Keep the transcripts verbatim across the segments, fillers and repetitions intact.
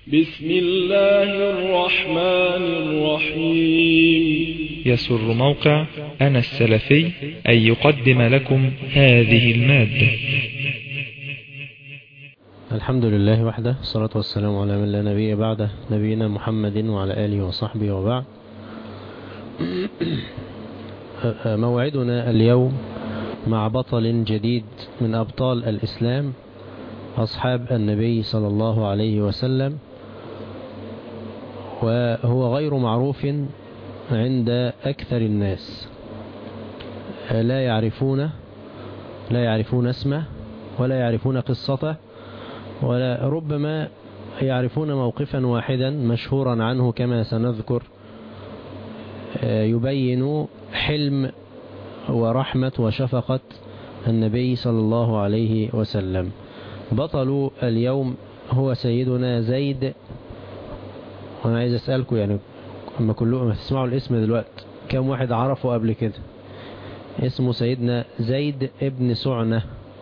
بسم الله الرحمن الرحيم. يسر موقع أنا السلفي أن يقدم لكم هذه المادة. الحمد لله وحده، الصلاة والسلام على من لا نبي بعده، نبينا محمد وعلى آله وصحبه وبعد. موعدنا اليوم مع بطل جديد من أبطال الإسلام، أصحاب النبي صلى الله عليه وسلم، وهو غير معروف عند أكثر الناس، لا يعرفون لا يعرفون اسمه ولا يعرفون قصته، ولا ربما يعرفون موقفا واحدا مشهورا عنه كما سنذكر يبين حلم ورحمة وشفقة النبي صلى الله عليه وسلم. بطل اليوم هو سيدنا زيد. وانا عايز اسألكم، يعني اما كلكم تسمعوا الاسم دلوقتي، كم واحد عرفه قبل كده؟ اسمه سيدنا زيد ابن سعنة.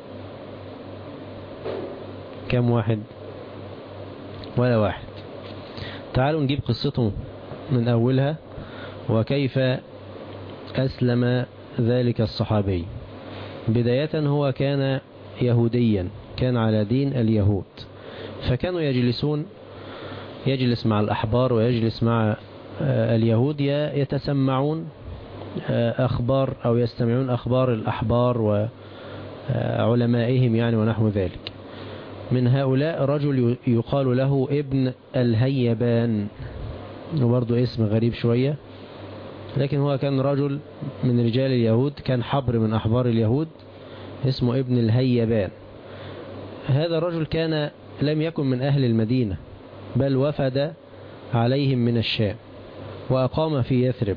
كم واحد؟ ولا واحد. تعالوا نجيب قصته من أولها، وكيف أسلم ذلك الصحابي. بداية هو كان يهوديا، كان على دين اليهود، فكانوا يجلسون يجلس مع الأحبار ويجلس مع اليهود يتسمعون أخبار أو يستمعون أخبار الأحبار وعلمائهم يعني ونحو ذلك. من هؤلاء رجل يقال له ابن الهيبان، وبرضه اسم غريب شوية، لكن هو كان رجل من رجال اليهود، كان حبر من أحبار اليهود، اسمه ابن الهيبان. هذا الرجل كان لم يكن من أهل المدينة، بل وفد عليهم من الشام وأقام في يثرب،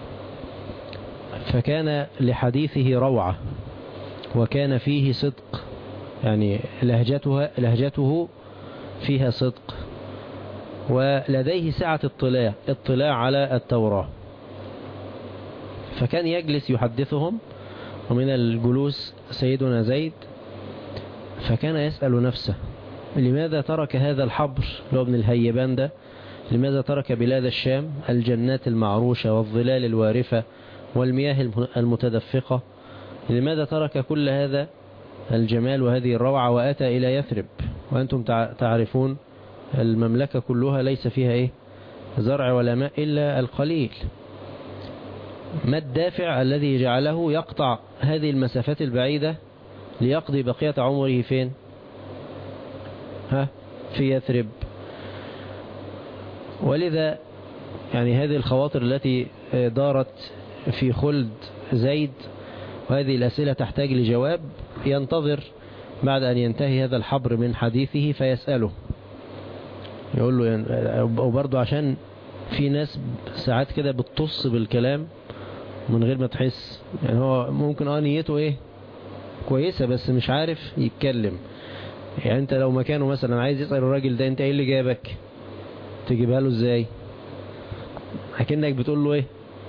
فكان لحديثه روعة وكان فيه صدق، يعني لهجته, لهجته فيها صدق، ولديه سعة اطلاع, اطلاع على التوراة. فكان يجلس يحدثهم، ومن الجلوس سيدنا زيد، فكان يسأل نفسه لماذا ترك هذا الحبر اللي هو ابن الهيبان ده، لماذا ترك بلاد الشام، الجنات المعروشة والظلال الوارفة والمياه المتدفقة، لماذا ترك كل هذا الجمال وهذه الروعة وأتى إلى يثرب؟ وأنتم تعرفون المملكة كلها ليس فيها إيه؟ زرع ولا ماء إلا القليل. ما الدافع الذي جعله يقطع هذه المسافات البعيدة ليقضي بقية عمره فين؟ ها؟ في يثرب. ولذا يعني هذه الخواطر التي دارت في خلد زيد، وهذه الأسئلة تحتاج لجواب، ينتظر بعد أن ينتهي هذا الحبر من حديثه فيسأله، يقول له يعني، وبرضه عشان في ناس ساعات كده بتطص بالكلام من غير ما تحس، يعني هو ممكن اه نيته ايه كويسة بس مش عارف يتكلم. يعني انت لو مكانه مثلا عايز يسأل الراجل ده انت ايه اللي جابك، تجيبها له ازاي؟ اكنك بتقول له ايه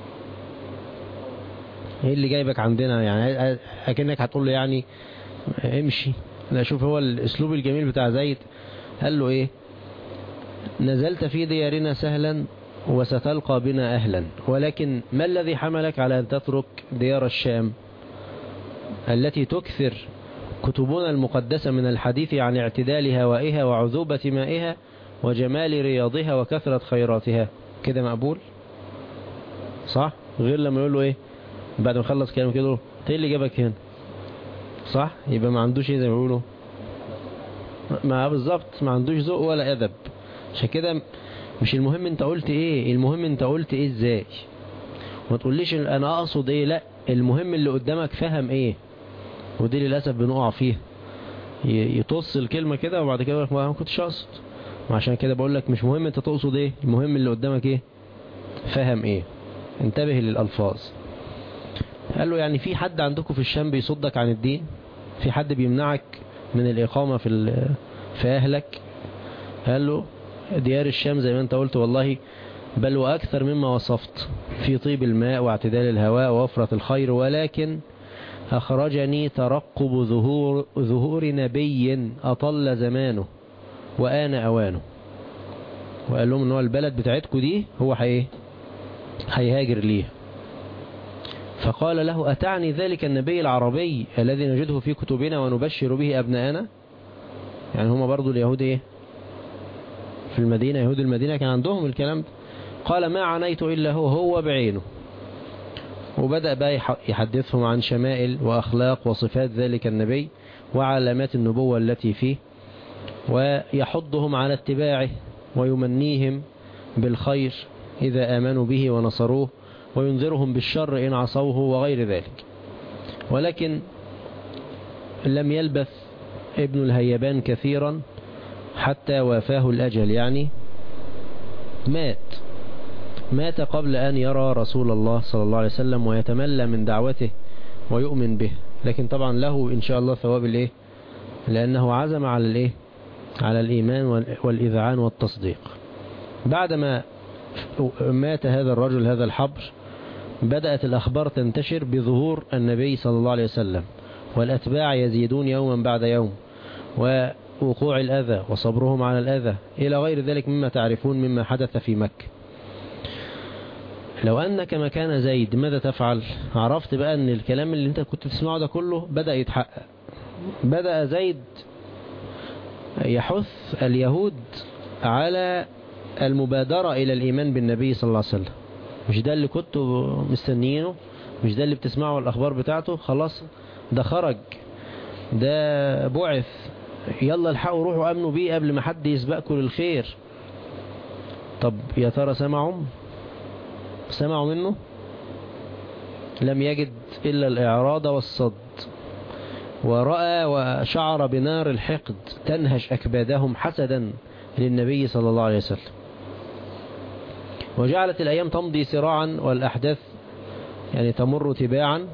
ايه اللي جايبك عندنا، يعني اكنك هتقول له يعني امشي. لا، شوف هو الاسلوب الجميل بتاع زيد، قال له ايه؟ نزلت في ديارنا سهلا وستلقى بنا أهلا، ولكن ما الذي حملك على أن تترك ديار الشام التي تكثر كتبنا المقدسة من الحديث عن اعتدال هوائها وعذوبة مائها وجمال رياضها وكثرة خيراتها؟ كده مقبول صح؟ غير لما يقول له ايه بعد ما خلص كلام كده، له ايه اللي جابك هنا؟ صح؟ يبقى ما عندوش ايه زي ما بيقولوا، ما بالظبط ما عندوش ذوق ولا أدب. عشان كده مش المهم انت قلت ايه، المهم انت قلت ايه ازاي. ما تقوليش انا اقصد ايه، لا، المهم اللي قدامك فهم ايه. ودي للأسف بنقع فيها، يطص الكلمة كده وبعد كده يقول لك ما كنتش اقصد. وعشان كده بقول لك مش مهم انت تقصد ايه، المهم اللي قدامك ايه، فهم ايه. انتبه للألفاظ. قال له يعني في حد عندكم في الشام بيصدك عن الدين؟ في حد بيمنعك من الإقامة في في أهلك؟ قال له ديار الشام زي ما انت قلت والله، بل وأكثر مما وصفت، في طيب الماء واعتدال الهواء ووفرة الخير، ولكن أخرجني ترقب ظهور, ظهور نبي أطل زمانه وآن أوانه. وقال لهم ان هو البلد بتاعتكم دي هو هي هيهاجر ليها. فقال له أتعني ذلك النبي العربي الذي نجده في كتبنا ونبشر به أبناءنا؟ يعني هم برضو اليهود ايه في المدينة، يهود المدينة كان عندهم الكلام ده. قال ما عنيت إلا هو هو بعينه. وبدأ بقى يحدثهم عن شمائل وأخلاق وصفات ذلك النبي وعلامات النبوة التي فيه، ويحضهم على اتباعه ويمنيهم بالخير إذا آمنوا به ونصروه، وينذرهم بالشر إن عصوه وغير ذلك. ولكن لم يلبث ابن الهيبان كثيرا حتى وافاه الأجل، يعني مات مات قبل أن يرى رسول الله صلى الله عليه وسلم ويتملى من دعوته ويؤمن به. لكن طبعا له إن شاء الله ثواب الإيه، لأنه عزم على الإيه، على الإيمان والإذعان والتصديق. بعدما مات هذا الرجل هذا الحبر، بدأت الأخبار تنتشر بظهور النبي صلى الله عليه وسلم، والأتباع يزيدون يوما بعد يوم، ووقوع الأذى وصبرهم على الأذى إلى غير ذلك مما تعرفون مما حدث في مكة. لو أنك مكان زيد ماذا تفعل؟ عرفت بقى أن الكلام اللي أنت كنت تسمعه ده كله بدأ يتحقق. بدأ زيد يحث اليهود على المبادرة إلى الإيمان بالنبي صلى الله عليه وسلم. مش ده اللي كنتوا مستنيينه؟ مش ده اللي بتسمعوا الأخبار بتاعته؟ خلاص ده خرج، ده بعث، يلا الحقوا روحوا أمنوا بيه قبل ما حد يسبقكم للخير. طب يا ترى سمعوا سمعوا منه؟ لم يجد إلا الإعراض والصد، ورأى وشعر بنار الحقد تنهش أكبادهم حسدا للنبي صلى الله عليه وسلم. وجعلت الأيام تمضي سراعا والأحداث يعني تمر تباعا،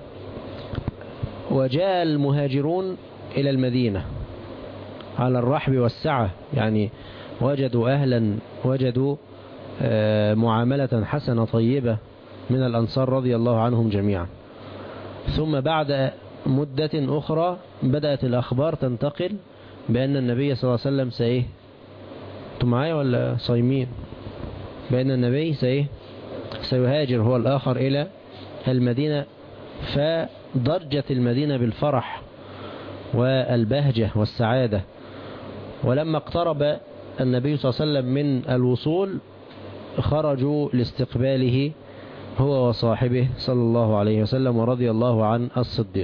وجاء المهاجرون إلى المدينة على الرحب والسعة، يعني وجدوا أهلا، وجدوا معاملة حسنة طيبة من الأنصار رضي الله عنهم جميعا. ثم بعد مدة أخرى بدأت الأخبار تنتقل بأن النبي صلى الله عليه وسلم سإيه، أنتم معايا ولا صايمين؟ بأن النبي سإيه سيهاجر هو الآخر إلى المدينة. فضجت المدينة بالفرح والبهجة والسعادة. ولما اقترب النبي صلى الله عليه وسلم من الوصول خرجوا لاستقباله هو وصاحبه صلى الله عليه وسلم ورضي الله عن الصديق.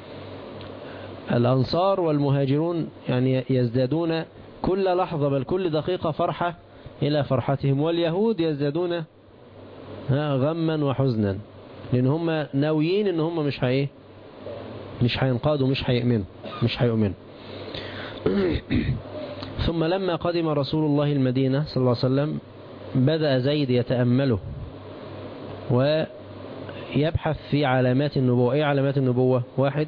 الأنصار والمهاجرون يعني يزدادون كل لحظة بل كل دقيقة فرحة إلى فرحتهم، واليهود يزدادون غما وحزنا، لأن هم ناويين إن هم مش هي مش هينقادوا مش هيؤمنوا مش هيؤمنوا. ثم لما قدم رسول الله المدينة صلى الله عليه وسلم بدأ زيد يتأمله ويبحث في علامات النبوة. ايه علامات النبوة؟ واحد،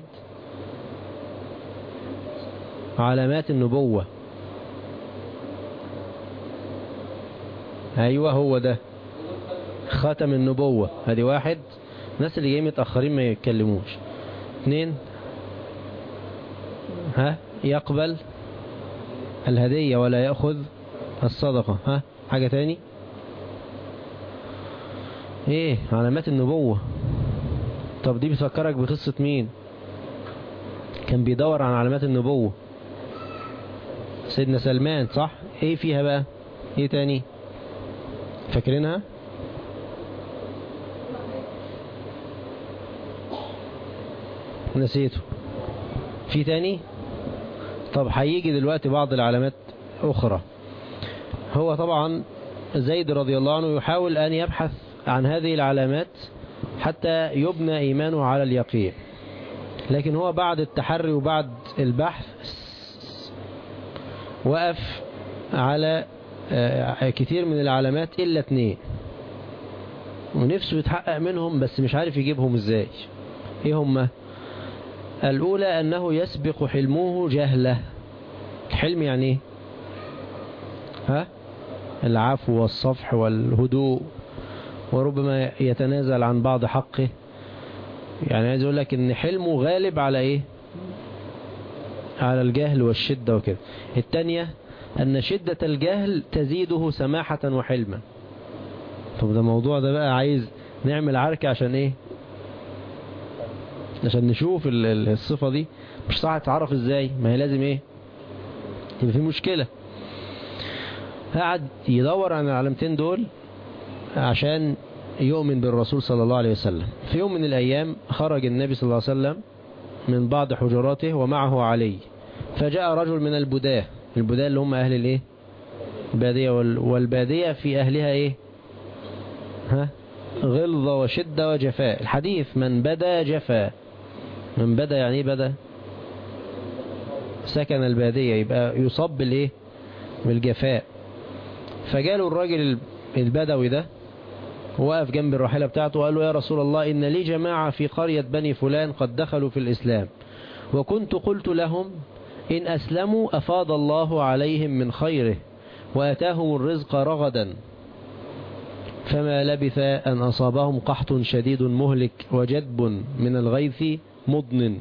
علامات النبوة، ايوه هو ده ختم النبوة، ادي واحد. الناس اللي جايين متأخرين ما يتكلموش. اثنين، ها يقبل الهدية ولا يأخذ الصدقة. ها حاجة تاني؟ ايه علامات النبوة؟ طب دي بتفكرك بقصة مين كان بيدور عن علامات النبوة؟ سيدنا سلمان، صح؟ ايه فيها بقى؟ ايه تاني فاكرينها؟ نسيته. في تاني؟ طب هيجي دلوقتي بعض العلامات أخرى. هو طبعا زيد رضي الله عنه يحاول أن يبحث عن هذه العلامات حتى يبنى إيمانه على اليقين، لكن هو بعد التحري وبعد البحث وقف على كثير من العلامات إلا اثنين، ونفسه يتحقق منهم بس مش عارف يجيبهم ازاي. ايه هما؟ الأولى أنه يسبق حلمه جهله. الحلم يعني ايه؟ ها؟ العفو والصفح والهدوء، وربما يتنازل عن بعض حقه. يعني عايز اقول لك ان حلمه غالب على ايه؟ على الجهل والشدة وكده. الثانية أن شدة الجهل تزيده سماحة وحلما. طب ده موضوع ده بقى عايز نعمل عركة عشان ايه؟ عشان نشوف الصفة دي مش صح تعرف ازاي؟ ما هي لازم ايه؟ يبقى في مشكلة. قعد يدور عن العلامتين دول عشان يؤمن بالرسول صلى الله عليه وسلم. في يوم من الأيام خرج النبي صلى الله عليه وسلم من بعض حجراته ومعه علي، فجاء رجل من البداة. البداة اللي هم أهل الايه؟ البادية، والبادية في أهلها ايه؟ ها؟ غلظة وشدة وجفاء. الحديث من بدا جفا. من بدا يعني ايه بدا؟ سكن البادية، يبقى يصاب بالايه؟ بالجفاء. فجاله الراجل البدوي ده وقف جنب الراحلة بتاعته وقال له يا رسول الله إن لي جماعة في قرية بني فلان قد دخلوا في الإسلام، وكنت قلت لهم إن أسلموا أفاض الله عليهم من خيره وأتاهم الرزق رغدا، فما لبث أن أصابهم قحط شديد مهلك وجدب من الغيث مضن.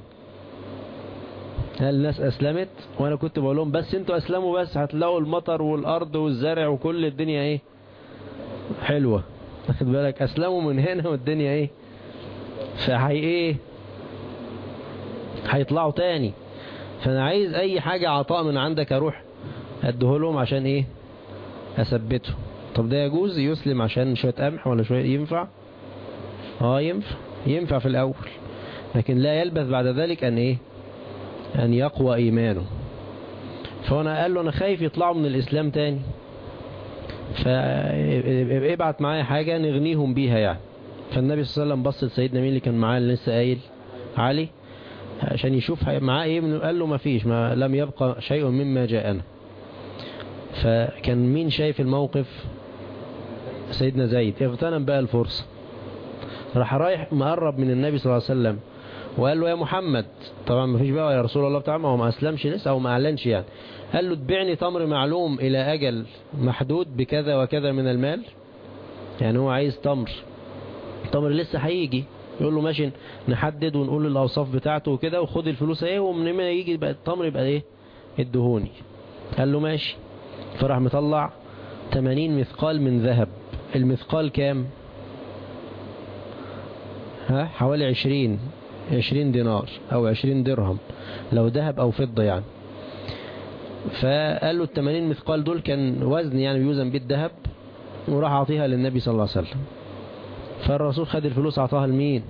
هل الناس أسلمت؟ وأنا كنت بقول لهم بس انتوا أسلموا بس هتلاقوا المطر والأرض والزرع وكل الدنيا ايه حلوة. واخد بالك؟ أسلموا من هنا والدنيا ايه فهي ايه هيطلعوا تاني. فأنا عايز أي حاجة عطاء من عندك أروح أديهولهم عشان ايه أثبته. طب ده يجوز يسلم عشان شوية قمح ولا شوية؟ ينفع؟ اه ينفع ينفع في الأول، لكن لا يلبث بعد ذلك أن ايه أن يقوى إيمانه. فأنا قال له أنا خايف يطلعوا من الإسلام تاني، فابعت معايا حاجة نغنيهم بيها يعني. فالنبي صلى الله عليه وسلم بص لسيدنا مين اللي كان معاه اللي لسه قايل علي عشان يشوف معاه ايه. قال له ما فيش، ما لم يبقى شيء مما جاءنا. فكان مين شايف الموقف؟ سيدنا زيد. اغتنم بقى الفرصة، راح رايح مقرب من النبي صلى الله عليه وسلم وقال له يا محمد، طبعا ما فيش بقى يا رسول الله بتاع، ما هو ما أسلمش لسه أو ما أعلنش يعني. قال له تبعني تمر معلوم إلى أجل محدود بكذا وكذا من المال. يعني هو عايز تمر، تمر لسه هيجي. يقول له ماشي نحدد ونقول الأوصاف بتاعته وكده وخد الفلوس ايه، ومن ما يجي بقى التمر يبقى ايه الدهوني. قال له ماشي. فراح مطلع ثمانين مثقال من ذهب. المثقال كام؟ ها حوالي عشرين عشرين دينار او عشرين درهم لو ذهب او فضة يعني. فقال له الثمانين مثقال دول كان وزن يعني بيوزن بيه الذهب، وراح اعطيها للنبي صلى الله عليه وسلم. فالرسول خد الفلوس اعطاها لمين؟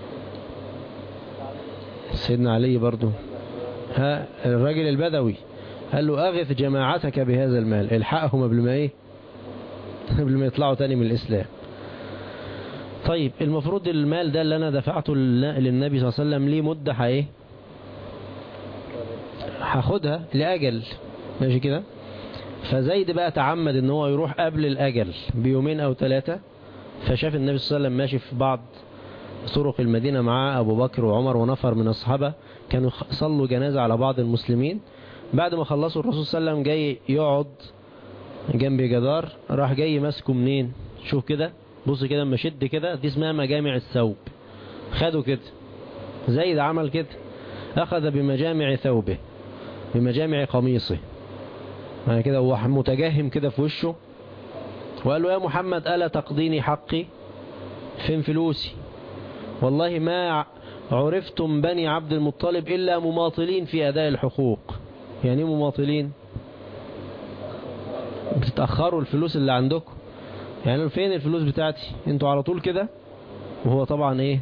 سيدنا علي برضو. ها الراجل البدوي قال له اغث جماعتك بهذا المال، الحقهم قبل ما ايه قبل ما يطلعوا تاني من الاسلام. طيب المفروض المال ده اللي انا دفعته للنبي صلى الله عليه وسلم ليه مدة ايه هاخدها لأجل، ماشي كده. فزيد بقى تعمد ان هو يروح قبل الأجل بيومين او ثلاثة. فشاف النبي صلى الله عليه وسلم ماشي في بعض طرق المدينة مع ابو بكر وعمر ونفر من الصحابة، كانوا صلوا جنازة على بعض المسلمين. بعد ما خلصوا الرسول صلى الله عليه وسلم جاي يقعد جنب جدار، راح جاي ماسكه منين؟ شوف كده، بص كده اما شد كده، دي اسمها مجامع الثوب. خده كده زيد عمل كده، اخذ بمجامع ثوبه بمجامع قميصه يعني كده، هو متجهم كده في وشه، وقال له يا محمد ألا تقضيني حقي؟ فين فلوسي؟ والله ما عرفتم بني عبد المطلب إلا مماطلين في أداء الحقوق. يعني ايه مماطلين؟ بتتأخروا الفلوس اللي عندكم، يعني فين الفلوس بتاعتي انتوا على طول كده. وهو طبعا ايه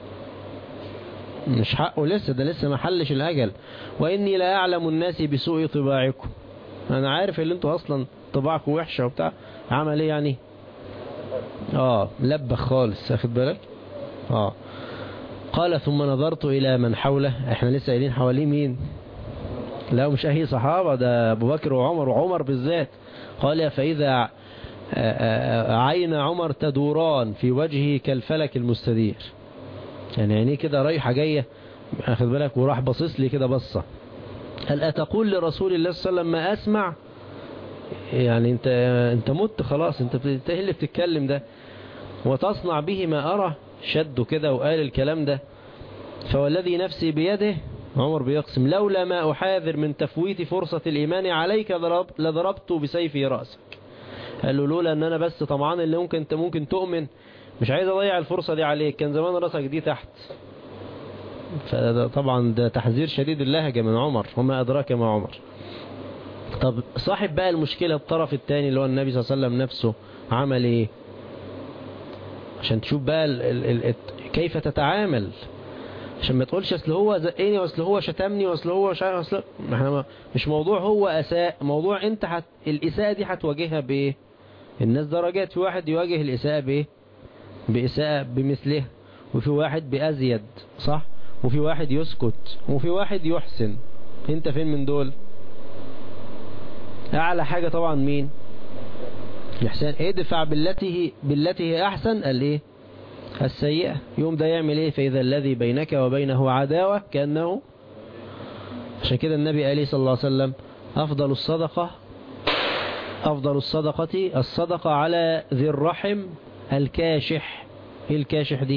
مش حقه لسه، ده لسه ما حلش الأجل. وإني لا أعلم الناس بسوء طباعكم، أنا عارف اللي انتوا أصلا طباعكم وحشة وبتاع. عمل ايه يعني؟ اه لبخ خالص، اخد بالك. اه قال ثم نظرت إلى من حوله. احنا لسه قايلين حواليه مين؟ لا مش أي صحابة، ده أبو بكر وعمر، وعمر بالذات. قال فإذا عين عمر تدوران في وجهه كالفلك المستدير. يعني عينيه كده رايحة جاية، اخد بالك، وراح بصص لي كده بصة. هل أتقول لرسول الله صلى الله عليه وسلم ما أسمع؟ يعني انت انت مت خلاص، انت ايه اللي بتتكلم ده؟ وتصنع به ما أرى. شده كده وقال الكلام ده. فوالذي نفسي بيده عمر بيقسم لولا ما أحاذر من تفويت فرصة الإيمان عليك لضربت بسيفي رأسك. قال له لولا أن أنا بس طمعان اللي ممكن أنت ممكن تؤمن، مش عايز أضيع الفرصة دي عليك، كان زمان رأسك دي تحت. فطبعا ده تحذير شديد اللهجة من عمر، وما أدراك ما عمر. طب صاحب بقى المشكلة الطرف الثاني اللي هو النبي صلى الله عليه وسلم نفسه عمل إيه عشان تشوف بقى ال ال ال كيف تتعامل، عشان ما تقولش اصل هو زقني واصل هو شتمني واصل هو شا... اصل احنا مش موضوع هو اساء، موضوع انت حت... الاساءة دي هتواجهها بايه؟ الناس درجات، في واحد يواجه الاساءة بايه؟ باساءة بمثله، وفي واحد بازيد، صح؟ وفي واحد يسكت، وفي واحد يحسن. انت فين من دول؟ اعلى حاجة طبعا مين؟ الإحسان. ادفع بالتي بالتي هي احسن الايه؟ السيئة. يوم ده يعمل ايه؟ فإذا الذي بينك وبينه عداوة كأنه. عشان كده النبي عليه صلى الله عليه وسلم أفضل الصدقة أفضل الصدقة الصدقة على ذي الرحم الكاشح. ايه الكاشح دي؟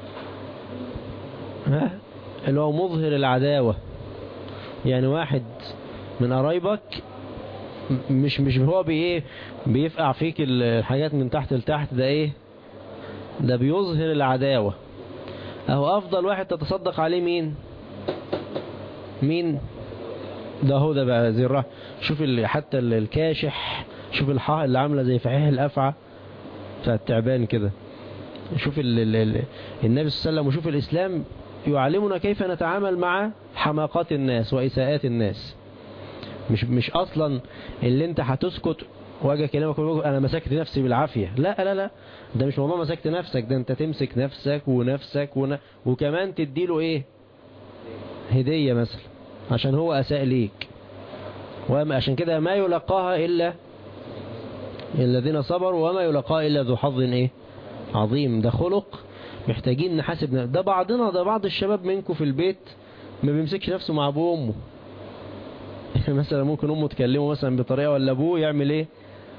ها؟ اللي هو مظهر العداوة، يعني واحد من قرايبك مش مش هو بايه بيفقع فيك الحاجات من تحت لتحت، ده ايه؟ ده بيظهر العداوة. اهو افضل واحد تتصدق عليه مين؟ مين ده؟ هو ده بقى زي الرحم. شوف اللي حتى الكاشح، شوف الحاء اللي عاملة زي فحيح الافعى فالتعبان كده. شوف ال ال ال النبي صلى الله عليه وسلم، وشوف الاسلام يعلمنا كيف نتعامل مع حماقات الناس واساءات الناس. مش مش اصلا اللي انت هتسكت واجه كلامك انا مسكت نفسي بالعافية، لا لا لا، ده مش موضوع مسكت نفسك، ده انت تمسك نفسك ونفسك ون... وكمان تديله ايه؟ هدية مثلا عشان هو اساء ليك. وعشان كده ما يلقاها الا الذين صبروا وما يلقاها الا ذو حظ ايه؟ عظيم. ده خلق محتاجين نحاسب. ده بعضنا، ده بعض الشباب منكم في البيت ما بيمسكش نفسه مع ابوه وامه. مثلا ممكن امه تكلمه مثلا بطريقة، ولا ابوه يعمل ايه؟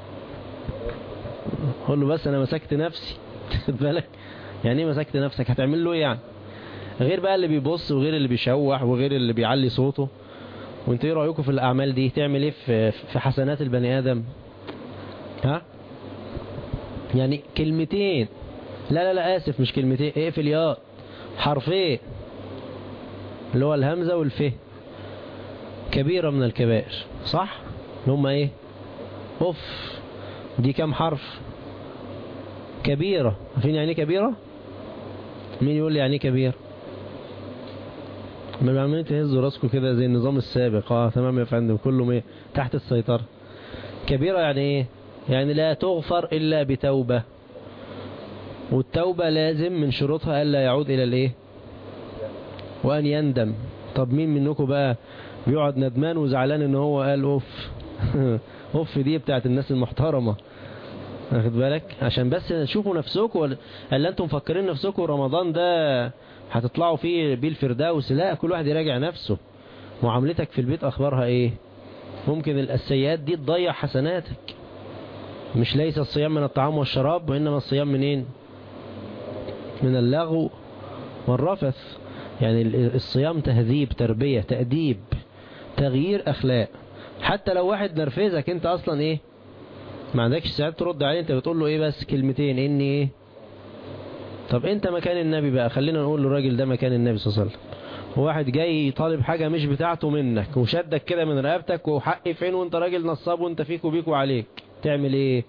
قول له بس انا مسكت نفسي. خد بالك يعني ايه مسكت نفسك؟ هتعمل له ايه يعني؟ غير بقى اللي بيبص، وغير اللي بيشوح، وغير اللي بيعلي صوته. وانت ايه رايكم في الاعمال دي؟ تعمل ايه في في حسنات البني ادم؟ ها يعني كلمتين، لا لا لا اسف مش كلمتين، ايه في الياء حرفين اللي هو الهمزة والفه، كبيرة من الكبائر، صح؟ اللي هم ايه؟ اوف. دي كم حرف؟ كبيرة. عارفين يعني ايه كبيرة؟ مين يقول لي يعني ايه كبيرة؟ ما عمالين تهزوا راسكم كده زي النظام السابق. اه تمام يا فندم، كله ايه؟ تحت السيطرة. كبيرة يعني ايه؟ يعني لا تغفر الا بتوبة، والتوبة لازم من شروطها الا يعود الى الايه؟ وان يندم. طب مين منكم بقى بيقعد ندمان وزعلان ان هو قال اوف؟ اوف دي بتاعت الناس المحترمة، واخد بالك؟ عشان بس تشوفوا نفسكم، هل انتم مفكرين نفسكم رمضان ده هتطلعوا فيه بيه الفردوس؟ لا، كل واحد يراجع نفسه. معاملتك في البيت اخبارها ايه؟ ممكن السيئات دي تضيع حسناتك. مش ليس الصيام من الطعام والشراب، وانما الصيام منين؟ من اللغو والرفث. يعني الصيام تهذيب، تربية، تأديب، تغيير اخلاق. حتى لو واحد نرفزك انت اصلا ايه؟ ما عندكش ساعات ترد عليه، انت بتقول له ايه بس كلمتين اني ايه؟ طب انت مكان النبي بقى، خلينا نقول للراجل ده مكان النبي صلى الله عليه وسلم. واحد جاي يطالب حاجة مش بتاعته منك، وشدك كده من رقبتك، وحقي فين وانت راجل نصاب وانت فيك وبيك وعليك، تعمل ايه؟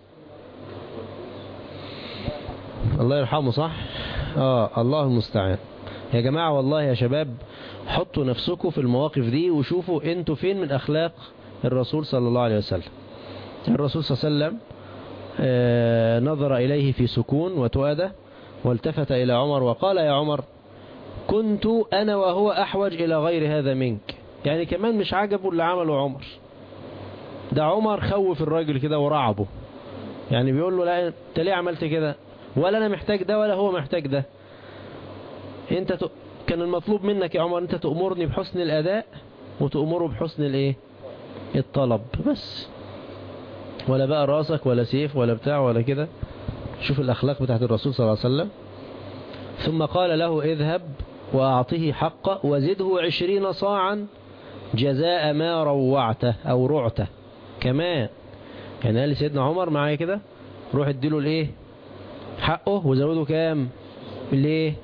الله يرحمه، صح؟ اه الله المستعان. يا جماعة والله يا شباب، حطوا نفسكم في المواقف دي وشوفوا انتوا فين من اخلاق الرسول صلى الله عليه وسلم. الرسول صلى الله عليه وسلم آه نظر إليه في سكون وتؤدة، والتفت إلى عمر وقال يا عمر كنت أنا وهو أحوج إلى غير هذا منك. يعني كمان مش عجبه اللي عمله عمر ده. عمر خوف الراجل كده ورعبه، يعني بيقول له لا انت ليه عملت كده؟ ولا أنا محتاج ده ولا هو محتاج ده. انت ت... كان المطلوب منك يا عمر انت تأمرني بحسن الأداء وتأمره بحسن الايه؟ الطلب بس، ولا بقى راسك ولا سيف ولا بتاع ولا كده. شوف الأخلاق بتاعت الرسول صلى الله عليه وسلم. ثم قال له اذهب وأعطه حقه وزده عشرين صاعا جزاء ما روعته أو رعته كمان. يعني قال لي سيدنا عمر معايا كده روح اديله الايه حقه وزوده كام ليه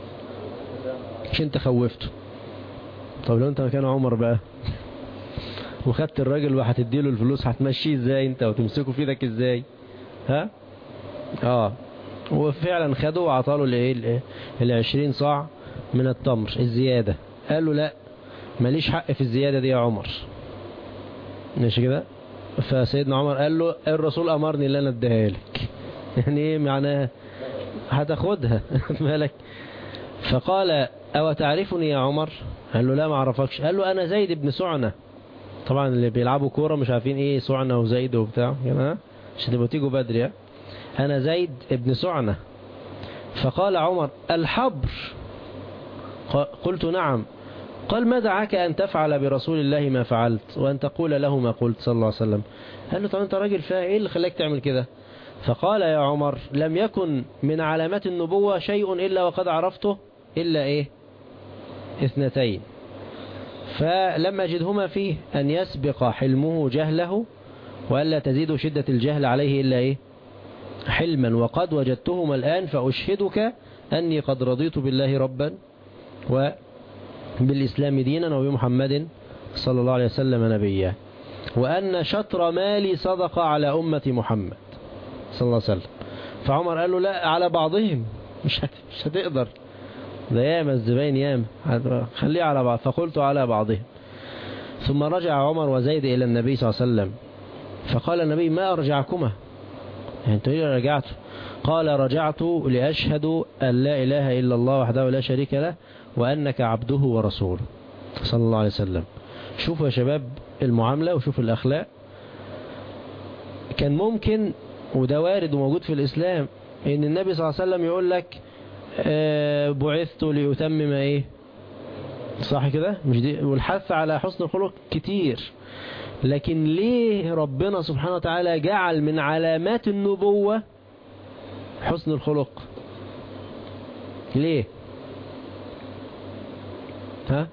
عشان انت خوفته. طب لو انت مكان عمر بقى وخدت الراجل وهتديله الفلوس هتمشيه ازاي انت وتمسكه في ايدك ازاي؟ ها اه وفعلا خده وعطاله الايه العشرين صاع من التمر الزيادة. قال له لا ماليش حق في الزيادة دي يا عمر. ماشي كده. فسيدنا عمر قال له الرسول امرني ان انا اديها لك. يعني ايه معناها هتاخدها مالك. فقال او تعرفني يا عمر؟ قال له لا ما اعرفكش. قال له انا زيد بن سعنة. طبعا اللي بيلعبوا كورة مش عارفين ايه سعنة وزيد وبتاع يعني عشان تبقوا تيجوا بدري. انا زيد بن سعنة. فقال عمر الحبر؟ قلت نعم. قال ما دعاك أن تفعل برسول الله ما فعلت وأن تقول له ما قلت صلى الله عليه وسلم؟ قال له طب أنت راجل فيها إيه اللي خلاك تعمل كده؟ فقال يا عمر لم يكن من علامات النبوة شيء إلا وقد عرفته إلا إيه اثنتين فلم أجدهما فيه أن يسبق حلمه جهله وألا تزيد شدة الجهل عليه إلا إيه حلما وقد وجدتهما الآن فأشهدك أني قد رضيت بالله ربا وبالإسلام دينا وبمحمد صلى الله عليه وسلم نبيا وأن شطر مالي صدق على أمة محمد صلى الله عليه وسلم. فعمر قال له لا على بعضهم مش مش هتقدر ده ياما الزباين ياما خليه على بعض. فقلت على بعضهم. ثم رجع عمر وزيد إلى النبي صلى الله عليه وسلم فقال النبي ما أرجعكما يعني انتوا ليه رجعتوا؟ قال رجعت لأشهد أن لا إله إلا الله وحده لا شريك له وأنك عبده ورسوله صلى الله عليه وسلم. شوفوا يا شباب المعاملة وشوفوا الأخلاق. كان ممكن وده وارد وموجود في الإسلام إن النبي صلى الله عليه وسلم يقول لك آه بعثت ليتمم إيه صح كده مش دي والحث على حسن الخلق كتير. لكن ليه ربنا سبحانه وتعالى جعل من علامات النبوة حسن الخلق؟ ليه ها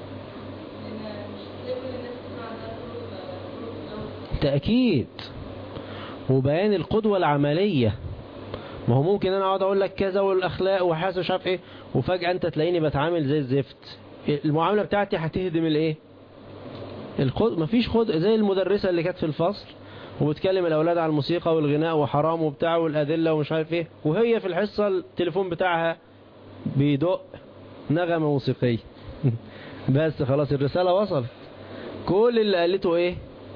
تأكيد وبيان القدوة العملية. ما هو ممكن انا اقعد اقول لك كذا والاخلاق وحاسس مش عارف ايه وفجأة انت تلاقيني بتعامل زي الزفت. المعاملة بتاعتي هتهدم الايه الخد... مفيش خد زي المدرسة اللي كانت في الفصل وبتكلم الأولاد على الموسيقى والغناء وحرام وبتاع والأدلة ومش عارف ايه وهي في الحصة التليفون بتاعها بيدق نغمة موسيقية بس خلاص الرسالة وصلت كل اللي قالته ايه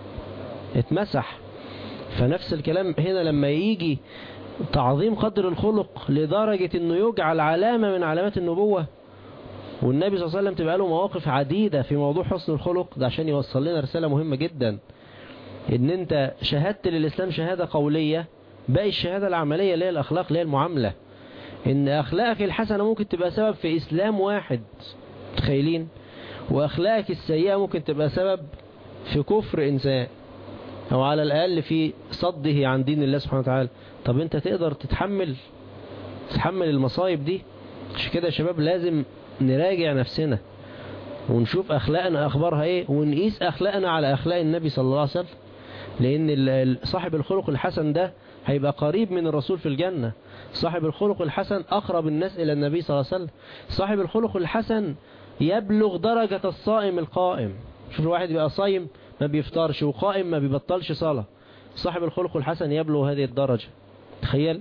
اتمسح. فنفس الكلام هنا لما يجي تعظيم قدر الخلق لدرجة انه يجعل علامة من علامات النبوة والنبي صلى الله عليه وسلم تبقى له مواقف عديدة في موضوع حسن الخلق ده عشان يوصل لنا رسالة مهمة جدا ان انت شهدت للإسلام شهادة قولية باقي الشهادة العملية اللي هي الأخلاق اللي هي المعاملة. ان أخلاقك الحسنة ممكن تبقى سبب في إسلام واحد تخيلين وأخلاقك السيئة ممكن تبقى سبب في كفر إنسان أو على الأقل في صده عن دين الله سبحانه وتعالى. طب انت تقدر تتحمل تتحمل المصايب دي؟ عشان كده يا شباب لازم نراجع نفسنا ونشوف أخلاقنا أخبارها إيه ونقيس أخلاقنا على أخلاق النبي صلى الله عليه وسلم لأن صاحب الخلق الحسن ده هيبقى قريب من الرسول في الجنة. صاحب الخلق الحسن أقرب الناس إلى النبي صلى الله عليه وسلم. صاحب الخلق الحسن يبلغ درجة الصائم القائم. شوف الواحد بيبقى صايم ما بيفطرش وقائم ما بيبطلش صلاة. صاحب الخلق الحسن يبلغ هذه الدرجة تخيل.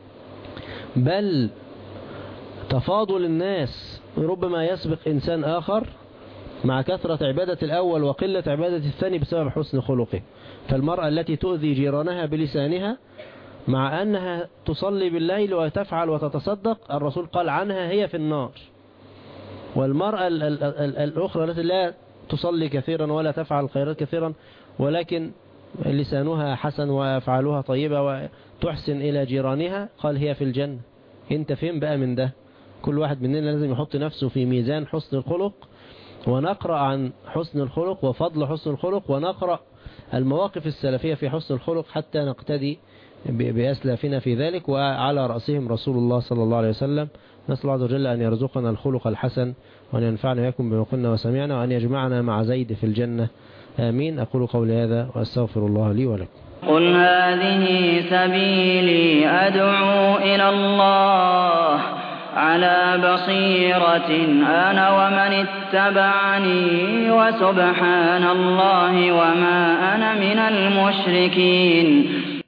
بل تفاضل الناس ربما يسبق إنسان آخر مع كثرة عبادة الأول وقلة عبادة الثاني بسبب حسن خلقه. فالمرأة التي تؤذي جيرانها بلسانها مع أنها تصلي بالليل وتفعل وتتصدق الرسول قال عنها هي في النار. والمرأة ال ال ال الأخرى التي لا تصلي كثيرا ولا تفعل الخيرات كثيرا ولكن لسانها حسن وأفعالها طيبة وتحسن إلى جيرانها قال هي في الجنة. انت فين بقى من ده؟ كل واحد مننا لازم يحط نفسه في ميزان حسن الخلق ونقرأ عن حسن الخلق وفضل حسن الخلق ونقرأ المواقف السلفية في حسن الخلق حتى نقتدي بأسلافنا في ذلك، وعلى رأسهم رسول الله صلى الله عليه وسلم. نسأل الله عز وجل أن يرزقنا الخلق الحسن، وأن ينفعنا ويكم بما قلنا وسمعنا، وأن يجمعنا مع زيد في الجنة، آمين. أقول قولي هذا وأستغفر الله لي ولكم. قل هذه سبيلي أدعو إلى الله على بصيرة أنا ومن اتبعني، وسبحان الله وما أنا من المشركين.